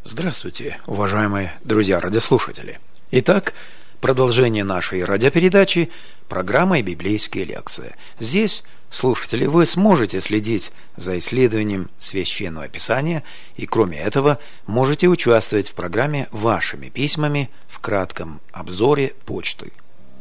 Здравствуйте, уважаемые друзья-радиослушатели. Итак, продолжение нашей радиопередачи программой «Библейские лекции». Здесь, слушатели, вы сможете следить за исследованием Священного Писания и, кроме этого, можете участвовать в программе вашими письмами в кратком обзоре почты.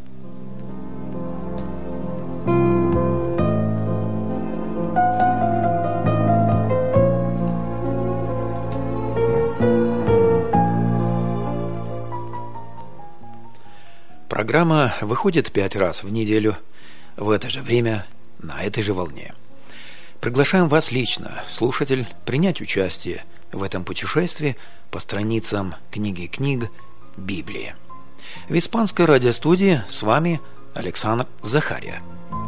Программа выходит 5 раз в неделю в это же время на этой же волне. Приглашаем вас лично, слушатель, принять участие в этом путешествии по страницам книги книг Библии. В испанской радиостудии с вами Александр Захария.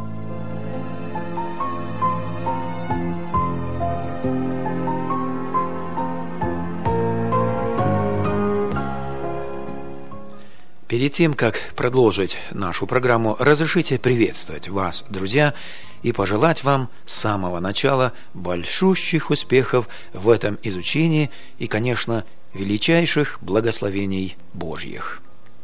Перед тем, как продолжить нашу программу, разрешите приветствовать вас, друзья, и пожелать вам с самого начала большущих успехов в этом изучении и, конечно, величайших благословений Божьих.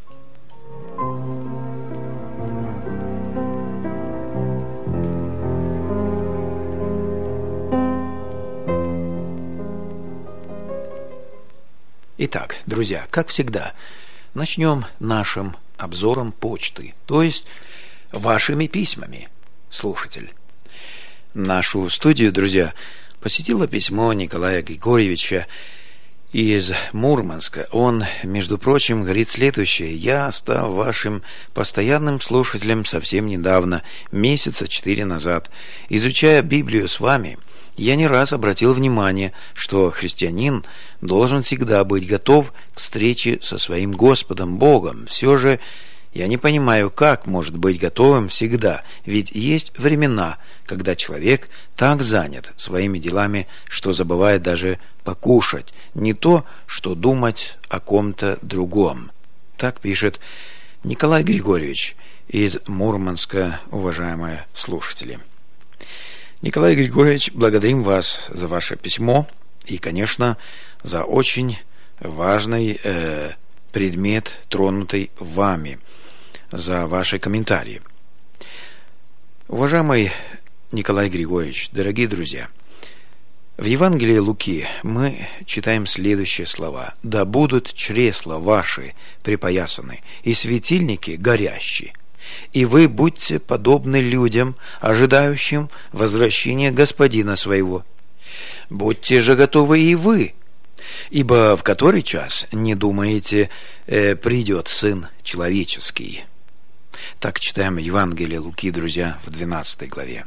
Итак, друзья, как всегда, начнем нашим обзором почты, то есть вашими письмами, слушатель. Нашу студию, друзья, посетило письмо Николая Григорьевича из Мурманска. Он, между прочим, говорит следующее: «Я стал вашим постоянным слушателем совсем недавно, месяца 4 назад. Изучая Библию с вами, я не раз обратил внимание, что христианин должен всегда быть готов к встрече со своим Господом Богом. Все же я не понимаю, как может быть готовым всегда, ведь есть времена, когда человек так занят своими делами, что забывает даже покушать, не то, что думать о ком-то другом». Так пишет Николай Григорьевич из Мурманска, уважаемые слушатели. Николай Григорьевич, благодарим вас за ваше письмо и, конечно, за очень важный предмет, тронутый вами, за ваши комментарии. Уважаемый Николай Григорьевич, дорогие друзья, в Евангелии Луки мы читаем следующие слова: «Да будут чресла ваши припоясаны и светильники горящие, и вы будьте подобны людям, ожидающим возвращения господина своего. Будьте же готовы и вы, ибо в который час, не думаете, придет Сын Человеческий». Так читаем Евангелие Луки, друзья, в 12 главе.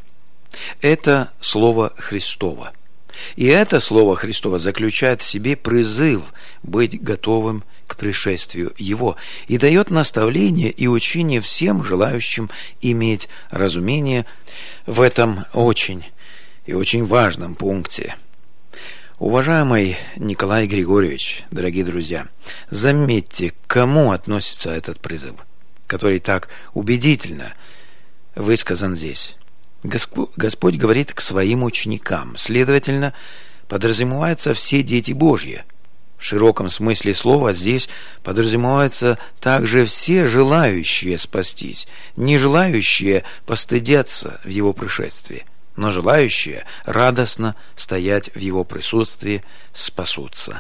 Это Слово Христово. И это Слово Христово заключает в себе призыв быть готовым к пришествию Его и дает наставление и учение всем желающим иметь разумение в этом очень и очень важном пункте. Уважаемый Николай Григорьевич, дорогие друзья, заметьте, к кому относится этот призыв, который так убедительно высказан здесь. Господь говорит к своим ученикам, следовательно, подразумеваются все дети Божьи. В широком смысле слова здесь подразумеваются также все желающие спастись, не желающие постыдятся в Его пришествии, но желающие радостно стоять в Его присутствии спасутся.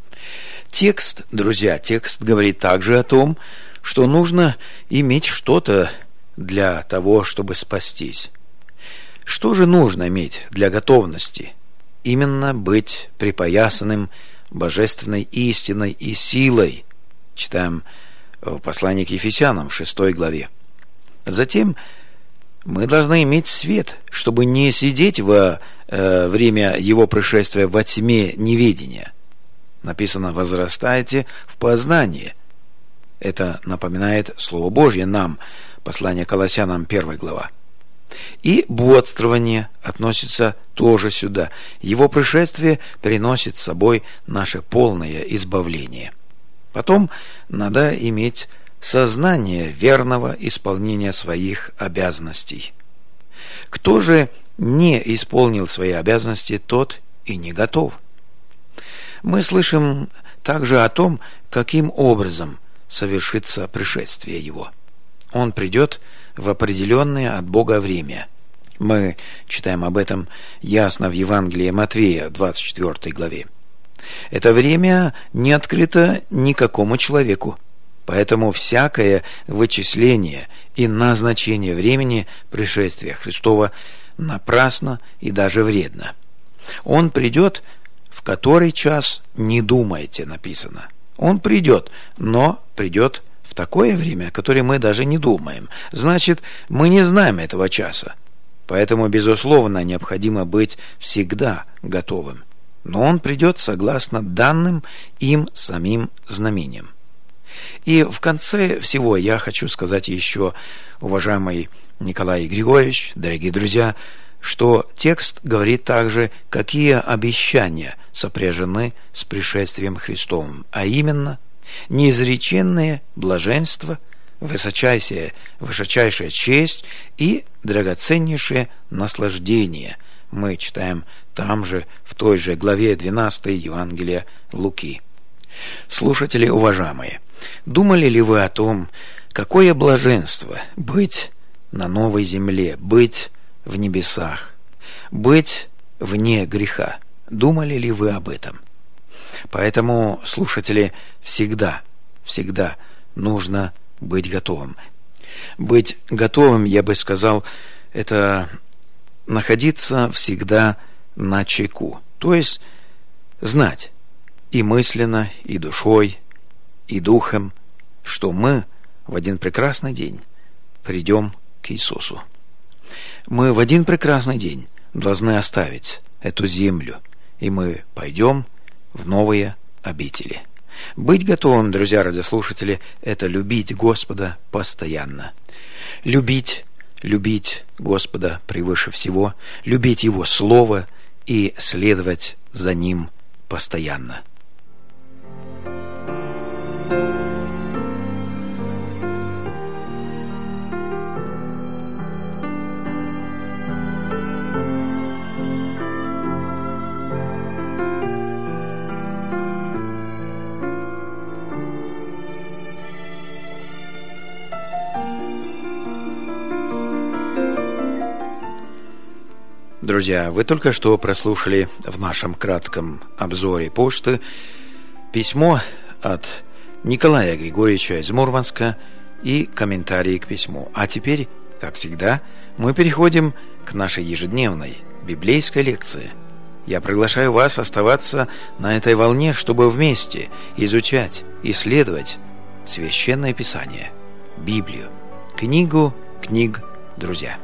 Текст, друзья, текст говорит также о том, что нужно иметь что-то для того, чтобы спастись. Что же нужно иметь для готовности? Именно быть припоясанным божественной истиной и силой. Читаем в послании к Ефесянам в 6 главе. Затем мы должны иметь свет, чтобы не сидеть во время Его пришествия во тьме неведения. Написано: «Возрастайте в познании». Это напоминает Слово Божье нам, послание к Колоссянам 1 глава. И бодрствование относится тоже сюда. Его пришествие приносит с собой наше полное избавление. Потом надо иметь сознание верного исполнения своих обязанностей. Кто же не исполнил свои обязанности, тот и не готов. Мы слышим также о том, каким образом совершится пришествие Его. Он придет в определенное от Бога время. Мы читаем об этом ясно в Евангелии Матвея, 24 главе. Это время не открыто никакому человеку, поэтому всякое вычисление и назначение времени пришествия Христова напрасно и даже вредно. Он придет, в который час не думайте, написано. Он придет, но придет в такое время, о которое мы даже не думаем. Значит, мы не знаем этого часа. Поэтому, безусловно, необходимо быть всегда готовым. Но он придет согласно данным им самим знамениям. И в конце всего я хочу сказать еще, уважаемый Николай Григорьевич, дорогие друзья, что текст говорит также, какие обещания сопряжены с пришествием Христовым, а именно неизреченное блаженство, высочайшая честь и драгоценнейшее наслаждение. Мы читаем там же, в той же главе 12 Евангелия Луки. Слушатели уважаемые, думали ли вы о том, какое блаженство быть на новой земле, быть в небесах, быть вне греха? Думали ли вы об этом? Поэтому, слушатели, всегда нужно быть готовым. Быть готовым, я бы сказал, это находиться всегда начеку, то есть знать и мысленно, и душой, и духом, что мы в один прекрасный день придем к Иисусу. Мы в один прекрасный день должны оставить эту землю, и мы пойдем в новые обители. Быть готовым, друзья радиослушатели, это любить Господа постоянно. Любить Господа превыше всего, любить Его Слово и следовать за Ним постоянно. Друзья, вы только что прослушали в нашем кратком обзоре почты письмо от Николая Григорьевича из Мурманска и комментарии к письму. А теперь, как всегда, мы переходим к нашей ежедневной библейской лекции. Я приглашаю вас оставаться на этой волне, чтобы вместе изучать, исследовать Священное Писание, Библию, книгу книг, друзья.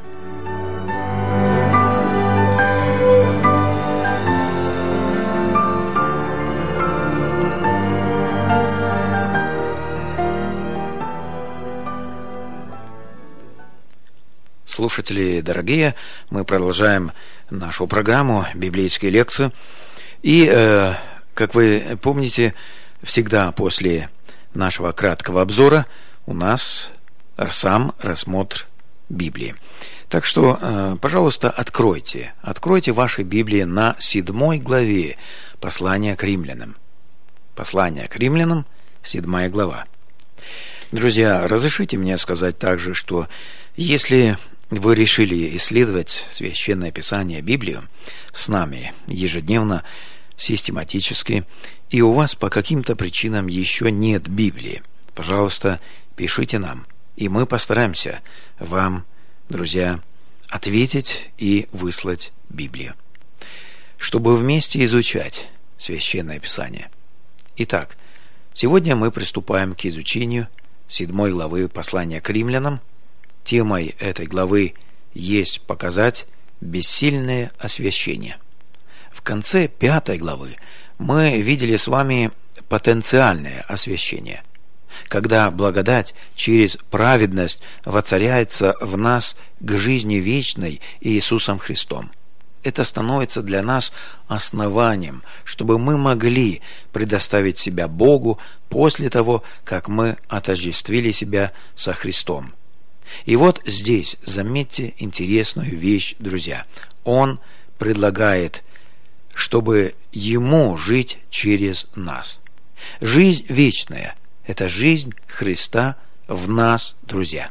Слушатели дорогие, мы продолжаем нашу программу «Библейские лекции». И, как вы помните, всегда после нашего краткого обзора у нас сам рассмотр Библии. Так что, пожалуйста, откройте ваши Библии на 7 главе послания к римлянам. Послание к римлянам, 7 глава. Друзья, разрешите мне сказать также, что если вы решили исследовать Священное Писание, Библию, с нами ежедневно, систематически, и у вас по каким-то причинам еще нет Библии, пожалуйста, пишите нам, и мы постараемся вам, друзья, ответить и выслать Библию, чтобы вместе изучать Священное Писание. Итак, сегодня мы приступаем к изучению 7 главы послания к римлянам. Темой этой главы есть показать бессильное освящение. В конце 5 главы мы видели с вами потенциальное освящение, когда благодать через праведность воцаряется в нас к жизни вечной Иисусом Христом. Это становится для нас основанием, чтобы мы могли предоставить себя Богу после того, как мы отождествили себя со Христом. И вот здесь, заметьте интересную вещь, друзья. Он предлагает чтобы Ему жить через нас. Жизнь вечная – это жизнь Христа в нас, друзья.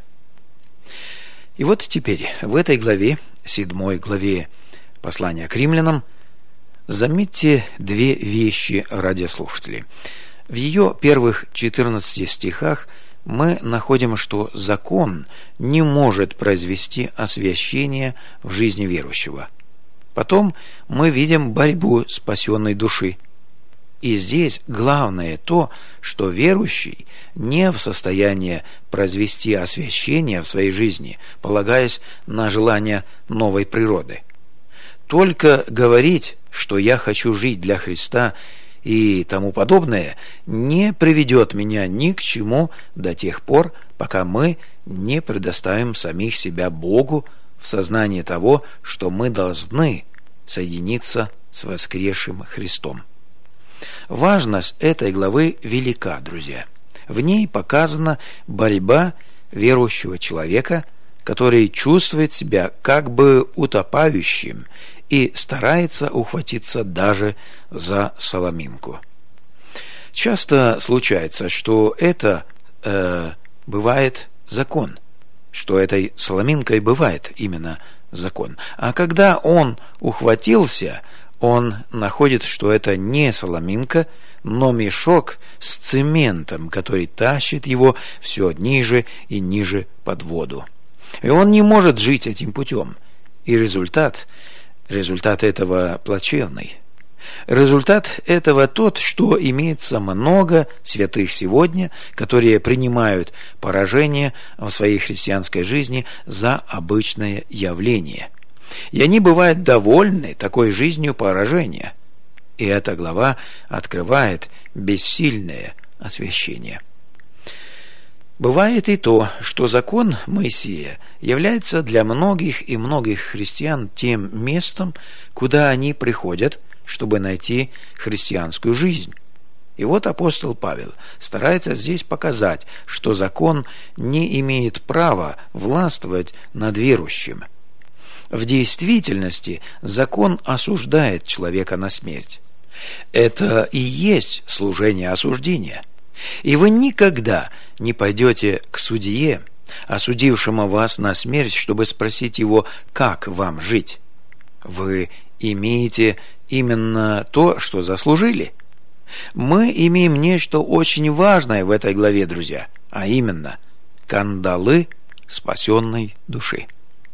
И вот теперь в этой главе, 7 главе послания к римлянам, заметьте две вещи, радиослушатели. В ее первых 14 стихах мы находим, что закон не может произвести освящение в жизни верующего. Потом мы видим борьбу спасенной души. И здесь главное то, что верующий не в состоянии произвести освящение в своей жизни, полагаясь на желание новой природы. Только говорить, что я хочу жить для Христа и тому подобное, не приведет меня ни к чему до тех пор, пока мы не предоставим самих себя Богу в сознании того, что мы должны соединиться с воскресшим Христом. Важность этой главы велика, друзья. В ней показана борьба верующего человека, который чувствует себя как бы утопающим и старается ухватиться даже за соломинку. Часто случается, что это бывает закон, что этой соломинкой бывает именно закон. А когда он ухватился, он находит, что это не соломинка, но мешок с цементом, который тащит его все ниже и ниже под воду. И он не может жить этим путем. И результат этого плачевный. Результат этого тот, что имеется много святых сегодня, которые принимают поражение в своей христианской жизни за обычное явление. И они бывают довольны такой жизнью поражения. И эта глава открывает бессильное освящение. Бывает и то, что закон Моисея является для многих и многих христиан тем местом, куда они приходят, чтобы найти христианскую жизнь. И вот апостол Павел старается здесь показать, что закон не имеет права властвовать над верующим. В действительности закон осуждает человека на смерть. Это и есть служение осуждения. И вы никогда не пойдете к судье, осудившему вас на смерть, чтобы спросить его, как вам жить. Вы имеете именно то, что заслужили. Мы имеем нечто очень важное в этой главе, друзья, а именно кандалы спасенной души.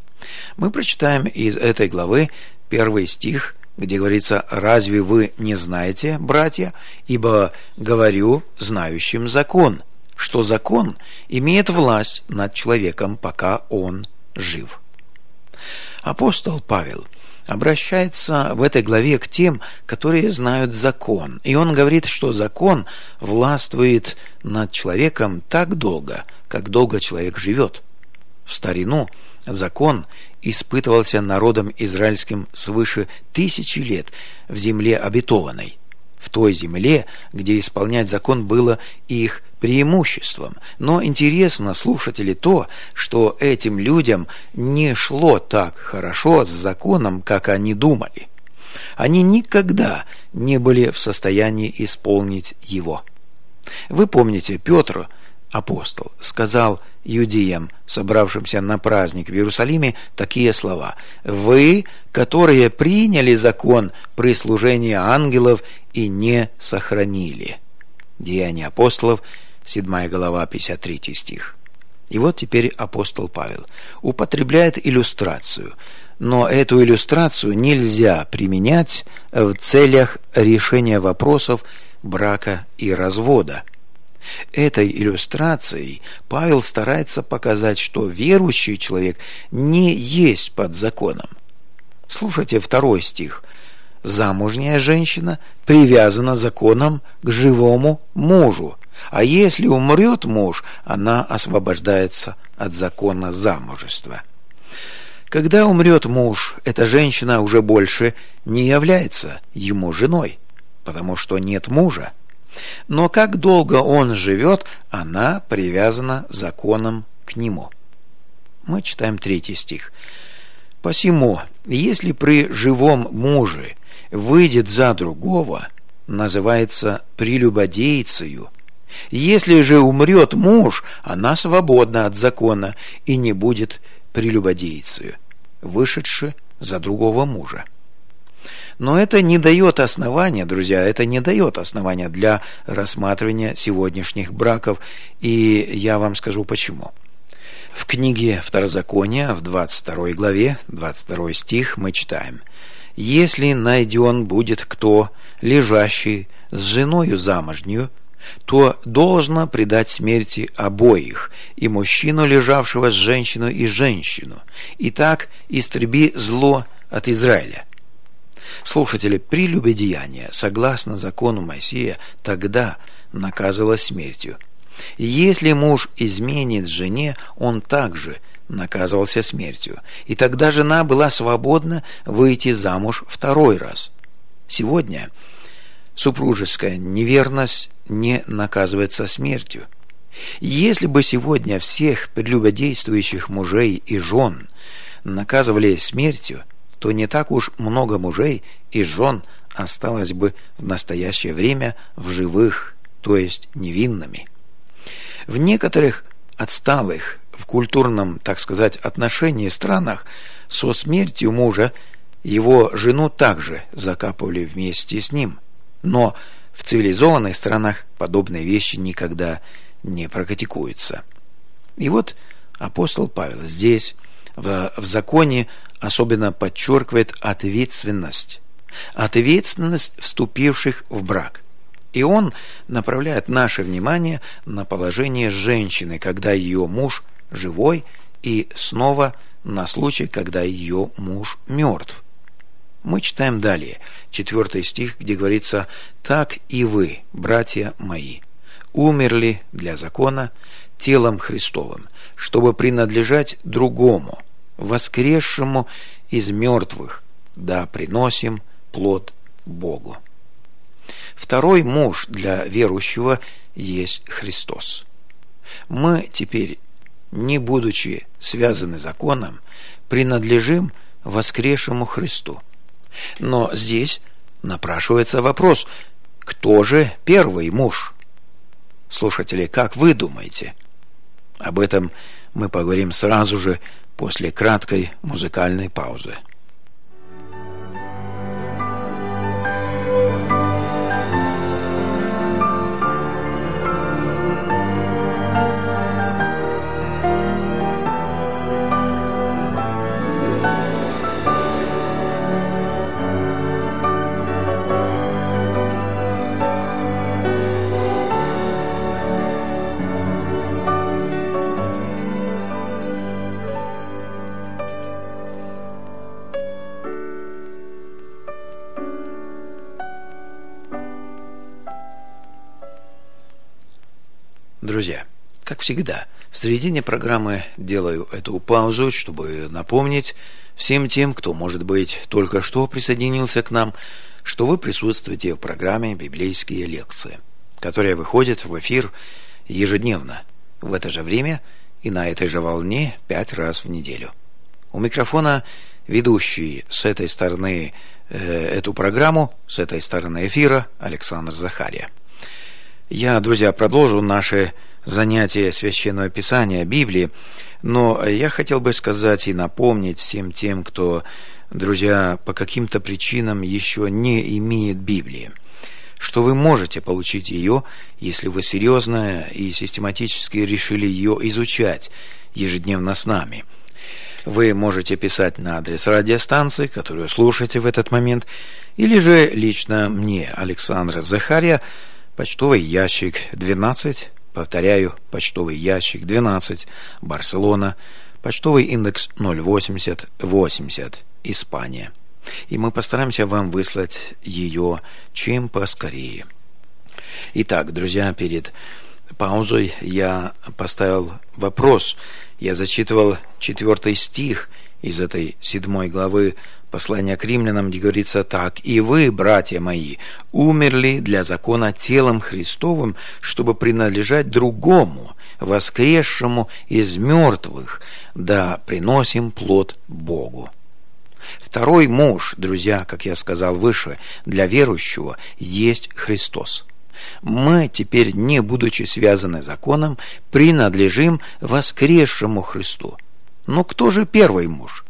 Мы прочитаем из этой главы 1 стих, где говорится: «Разве вы не знаете, братья, ибо говорю знающим закон, что закон имеет власть над человеком, пока он жив». Апостол Павел обращается в этой главе к тем, которые знают закон. И он говорит, что закон властвует над человеком так долго, как долго человек живет. В старину закон испытывался народом израильским свыше 1000 лет в земле обетованной, в той земле, где исполнять закон было их преимуществом. Но интересно, слушатели, то, что этим людям не шло так хорошо с законом, как они думали. Они никогда не были в состоянии исполнить его. Вы помните, Петр, апостол, сказал иудеям, собравшимся на праздник в Иерусалиме, такие слова: «Вы, которые приняли закон при служении ангелов и не сохранили». Деяния апостолов, 7 глава, 53 стих. И вот теперь апостол Павел употребляет иллюстрацию, но эту иллюстрацию нельзя применять в целях решения вопросов брака и развода. Этой иллюстрацией Павел старается показать, что верующий человек не есть под законом. Слушайте 2 стих. «Замужняя женщина привязана законом к живому мужу, а если умрет муж, она освобождается от закона замужества». Когда умрет муж, эта женщина уже больше не является ему женой, потому что нет мужа. Но как долго он живет, она привязана законом к нему. Мы читаем 3 стих. «Посему, если при живом муже выйдет за другого, называется прелюбодейцею. Если же умрет муж, она свободна от закона и не будет прелюбодейцею, вышедши за другого мужа. Но это не дает основания, друзья, это не дает основания для рассматривания сегодняшних браков, и я вам скажу почему. В книге Второзакония, в 22 главе, 22 стих, мы читаем: «Если найден будет кто, лежащий с женою замужнюю, то должно предать смерти обоих, и мужчину, лежавшего с женщиной, и женщину, и так истреби зло от Израиля». Слушатели, прелюбодеяние, согласно закону Моисея, тогда наказывалось смертью. И если муж изменит жене, он также наказывался смертью. И тогда жена была свободна выйти замуж второй раз. Сегодня супружеская неверность не наказывается смертью. Если бы сегодня всех прелюбодействующих мужей и жен наказывали смертью, то не так уж много мужей и жен осталось бы в настоящее время в живых, то есть невинными. В некоторых отсталых в культурном, так сказать, отношении странах со смертью мужа его жену также закапывали вместе с ним. Но в цивилизованных странах подобные вещи никогда не практикуются. И вот апостол Павел здесь, в законе, особенно подчеркивает ответственность вступивших в брак. И он направляет наше внимание на положение женщины, когда ее муж живой, и снова на случай, когда ее муж мертв. Мы читаем далее, 4 стих, где говорится: «Так и вы, братья мои, умерли для закона телом Христовым, чтобы принадлежать другому, воскресшему из мертвых, да приносим плод Богу». Второй муж для верующего есть Христос. Мы теперь, не будучи связаны законом, принадлежим воскресшему Христу. Но здесь напрашивается вопрос: кто же первый муж? Слушатели, как вы думаете? Об этом мы поговорим сразу же после краткой музыкальной паузы. Друзья, как всегда, в середине программы делаю эту паузу, чтобы напомнить всем тем, кто, может быть, только что присоединился к нам, что вы присутствуете в программе «Библейские лекции», которая выходит в эфир ежедневно, в это же время и на этой же волне 5 раз в неделю. У микрофона ведущий с этой стороны эту программу, с этой стороны эфира, Александр Захария. Я, друзья, продолжу наше занятие Священного Писания, Библии, но я хотел бы сказать и напомнить всем тем, кто, друзья, по каким-то причинам еще не имеет Библии, что вы можете получить ее, если вы серьезно и систематически решили ее изучать ежедневно с нами. Вы можете писать на адрес радиостанции, которую слушаете в этот момент, или же лично мне, Александр Захария, почтовый ящик 12, повторяю, почтовый ящик 12, Барселона, почтовый индекс 08080, Испания. И мы постараемся вам выслать ее чем поскорее. Итак, друзья, перед паузой я поставил вопрос. Я зачитывал 4 стих из этой 7 главы послания к римлянам, где говорится так: «И вы, братья мои, умерли для закона телом Христовым, чтобы принадлежать другому, воскресшему из мертвых, да приносим плод Богу». Второй муж, друзья, как я сказал выше, для верующего есть Христос. Мы теперь, не будучи связаны законом, принадлежим воскресшему Христу. Но кто же первый муж?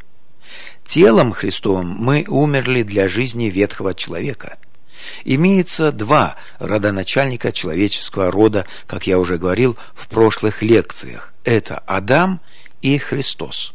Телом Христовым мы умерли для жизни ветхого человека. Имеется два родоначальника человеческого рода, как я уже говорил в прошлых лекциях. Это Адам и Христос.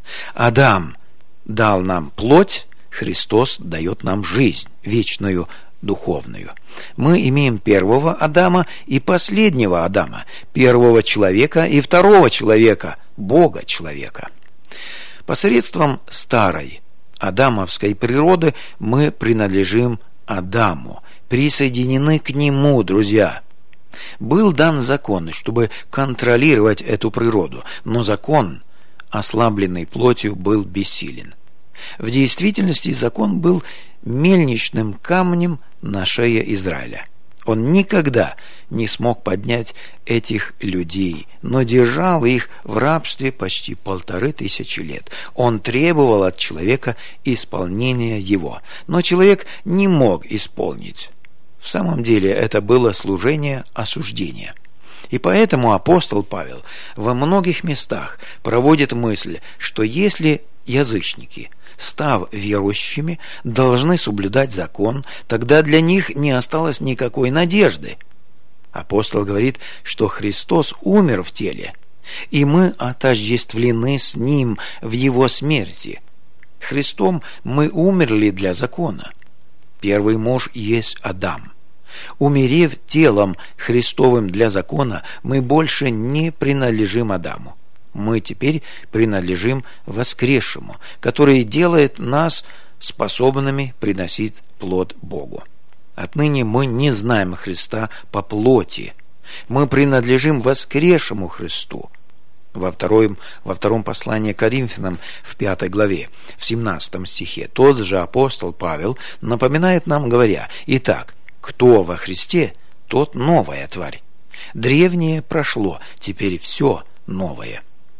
Адам дал нам плоть, Христос дает нам жизнь, вечную, духовную. Мы имеем первого Адама и последнего Адама, первого человека и второго человека, Бога-человека. Посредством старой адамовской природы мы принадлежим Адаму, присоединены к нему, друзья. Был дан закон, чтобы контролировать эту природу, но закон, ослабленный плотью, был бессилен. В действительности закон был мельничным камнем на шее Израиля. Он никогда не смог поднять этих людей, но держал их в рабстве почти 1500 лет. Он требовал от человека исполнения его, но человек не мог исполнить. В самом деле это было служение осуждения. И поэтому апостол Павел во многих местах проводит мысль, что если язычники, став верующими, должны соблюдать закон, тогда для них не осталось никакой надежды. Апостол говорит, что Христос умер в теле, и мы отождествлены с Ним в Его смерти. Христом мы умерли для закона. Первый муж есть Адам. Умерев телом Христовым для закона, мы больше не принадлежим Адаму. Мы теперь принадлежим воскресшему, который делает нас способными приносить плод Богу. Отныне мы не знаем Христа по плоти. Мы принадлежим воскресшему Христу. Во втором послании к Коринфянам в 5 главе, в 17 стихе, тот же апостол Павел напоминает нам, говоря: «Итак, кто во Христе, тот новая тварь. Древнее прошло, теперь все новое».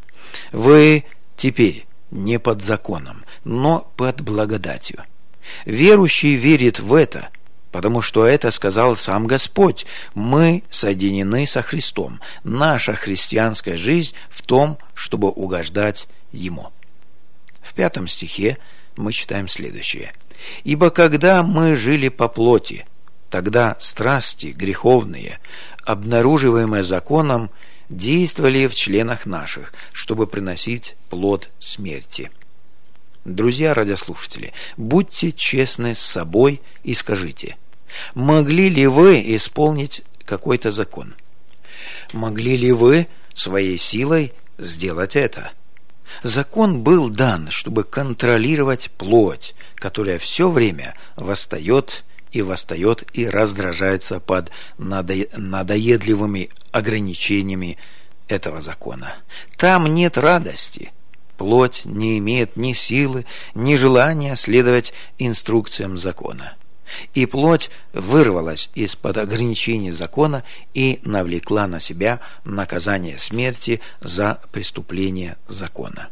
Вы теперь не под законом, но под благодатью. Верующий верит в это, потому что это сказал сам Господь. Мы соединены со Христом. Наша христианская жизнь в том, чтобы угождать Ему. В 5 стихе мы читаем следующее: «Ибо когда мы жили по плоти, тогда страсти греховные, обнаруживаемые законом, действовали в членах наших, чтобы приносить плод смерти». Друзья радиослушатели, будьте честны с собой и скажите, могли ли вы исполнить какой-то закон? Могли ли вы своей силой сделать это? Закон был дан, чтобы контролировать плоть, которая все время восстает и раздражается под надоедливыми ограничениями этого закона. Там нет радости. Плоть не имеет ни силы, ни желания следовать инструкциям закона. И плоть вырвалась из-под ограничений закона и навлекла на себя наказание смерти за преступление закона.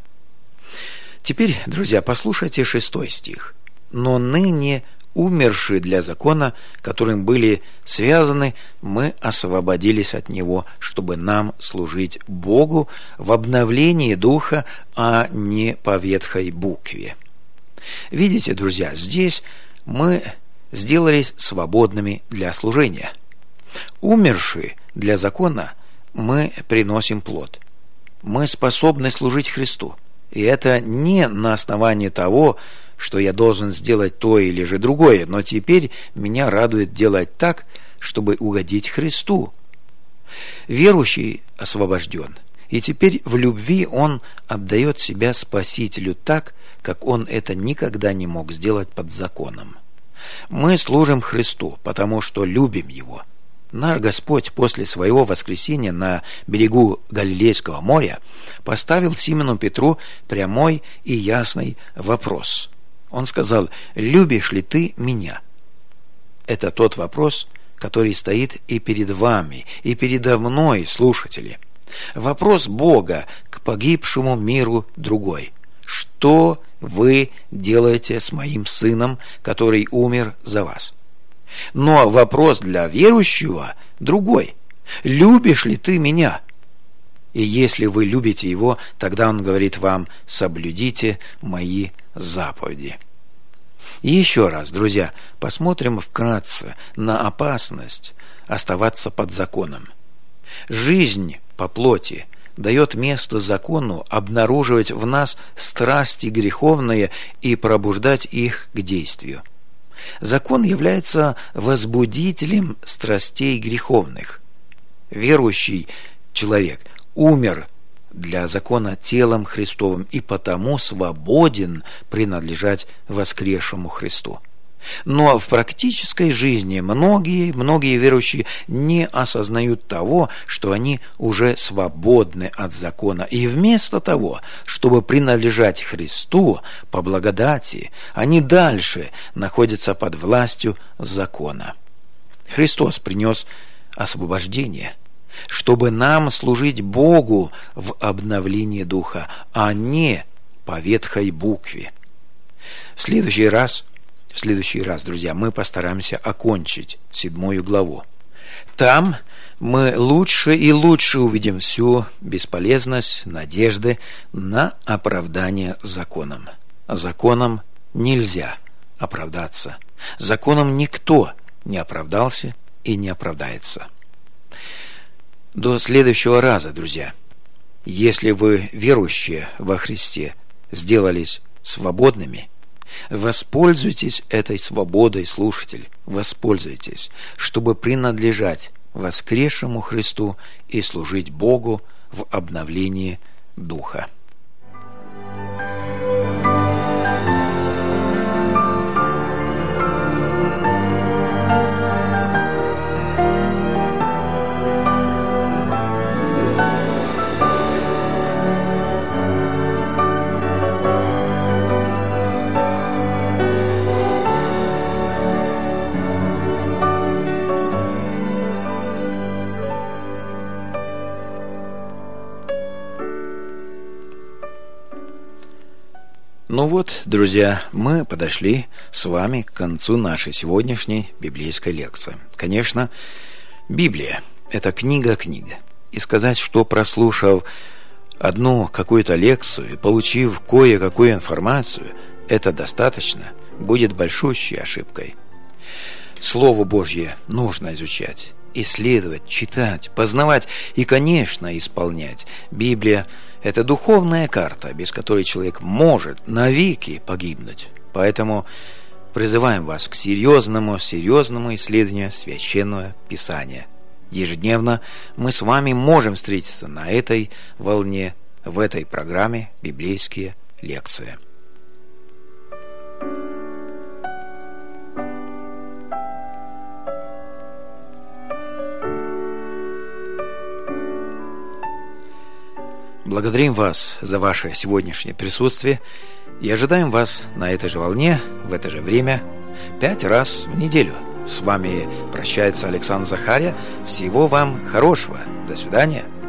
Теперь, друзья, послушайте 6 стих. «Но ныне умершие для закона, которым были связаны, мы освободились от него, чтобы нам служить Богу в обновлении духа, а не по ветхой букве». Видите, друзья, здесь мы сделались свободными для служения. Умершие для закона мы приносим плод. Мы способны служить Христу. И это не на основании того, что я должен сделать то или же другое, но теперь меня радует делать так, чтобы угодить Христу. Верующий освобожден, и теперь в любви он отдает себя Спасителю так, как он это никогда не мог сделать под законом. Мы служим Христу, потому что любим Его. Наш Господь после своего воскресения на берегу Галилейского моря поставил Симону Петру прямой и ясный вопрос. Он сказал: «Любишь ли ты меня?» Это тот вопрос, который стоит и перед вами, и передо мной, слушатели. Вопрос Бога к погибшему миру другой: что вы делаете с моим сыном, который умер за вас. Но вопрос для верующего другой. Любишь ли ты меня? И если вы любите его, тогда он говорит вам: соблюдите мои заповеди. И еще раз, друзья, посмотрим вкратце на опасность оставаться под законом. Жизнь по плоти дает место закону обнаруживать в нас страсти греховные и пробуждать их к действию. Закон является возбудителем страстей греховных. Верующий человек умер для закона телом Христовым и потому свободен принадлежать воскресшему Христу. Но в практической жизни многие верующие не осознают того, что они уже свободны от закона. И вместо того, чтобы принадлежать Христу по благодати, они дальше находятся под властью закона. Христос принес освобождение, чтобы нам служить Богу в обновлении духа, а не по ветхой букве. В следующий раз, друзья, мы постараемся окончить 7 главу. Там мы лучше и лучше увидим всю бесполезность надежды на оправдание законом. Законом нельзя оправдаться. Законом никто не оправдался и не оправдается. До следующего раза, друзья. Если вы, верующие во Христе, сделались свободными, воспользуйтесь этой свободой, слушатель, воспользуйтесь, чтобы принадлежать воскресшему Христу и служить Богу в обновлении духа. Ну вот, друзья, мы подошли с вами к концу нашей сегодняшней библейской лекции. Конечно, Библия – это книга. И сказать, что прослушав одну какую-то лекцию и получив кое-какую информацию, это достаточно, будет большущей ошибкой. Слово Божье нужно изучать, исследовать, читать, познавать и, конечно, исполнять. Библия – это духовная карта, без которой человек может навеки погибнуть. Поэтому призываем вас к серьезному исследованию Священного Писания. Ежедневно мы с вами можем встретиться на этой волне, в этой программе «Библейские лекции». Благодарим вас за ваше сегодняшнее присутствие и ожидаем вас на этой же волне, в это же время, 5 раз в неделю. С вами прощается Александр Захария. Всего вам хорошего. До свидания.